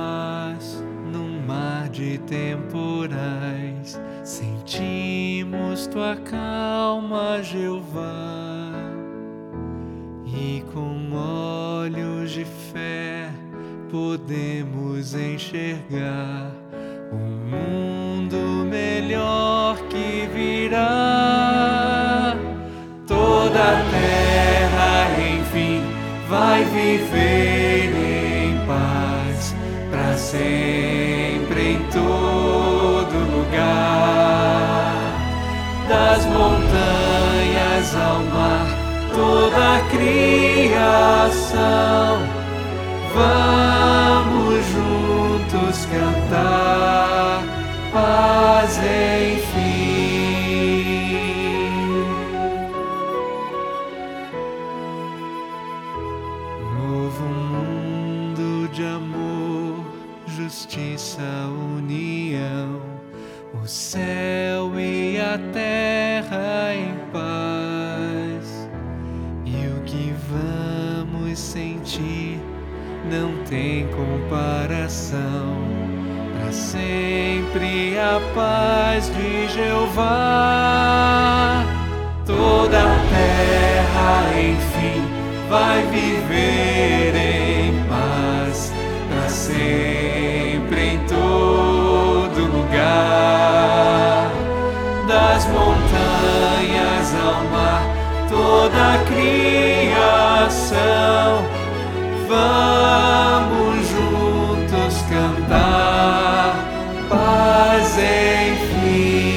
paz num mar de temporais. Sentimos tua calma, Jeová, e com olhos de fé podemos enxergar um mundo melhor que virá. Toda a terra, enfim, vai viver em paz para sempre em todo lugar. Das montanhas ao mar, toda a criação, vamos juntos cantar paz enfim. Novo mundo de amor, justiça, união, o céu e a terra em paz. E o que vamos sentir não tem comparação. Para sempre a paz de Jeová. Toda a terra, enfim, vai viver em paz para sempre em todo lugar. Das montanhas ao mar, toda a criação, vamos juntos cantar paz enfim.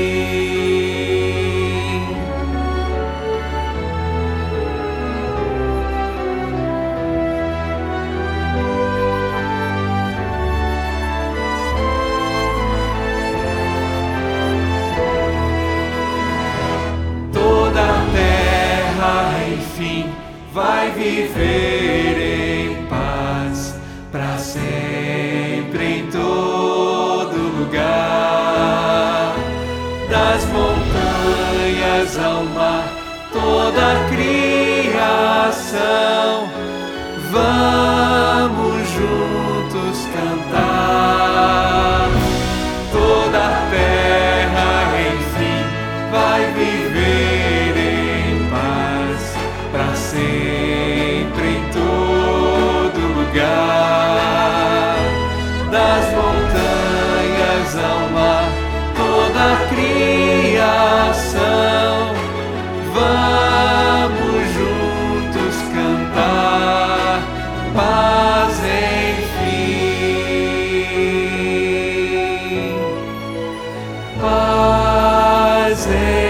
Toda a terra, enfim, vai viver em paz para sempre em todo lugar. Das montanhas ao mar, toda a criação, vamos juntos cantar. Toda a terra, enfim, vai viver em paz para sempre em todo lugar. Das montanhas ao mar, toda a criação, vamos juntos cantar paz enfim. Paz enfim.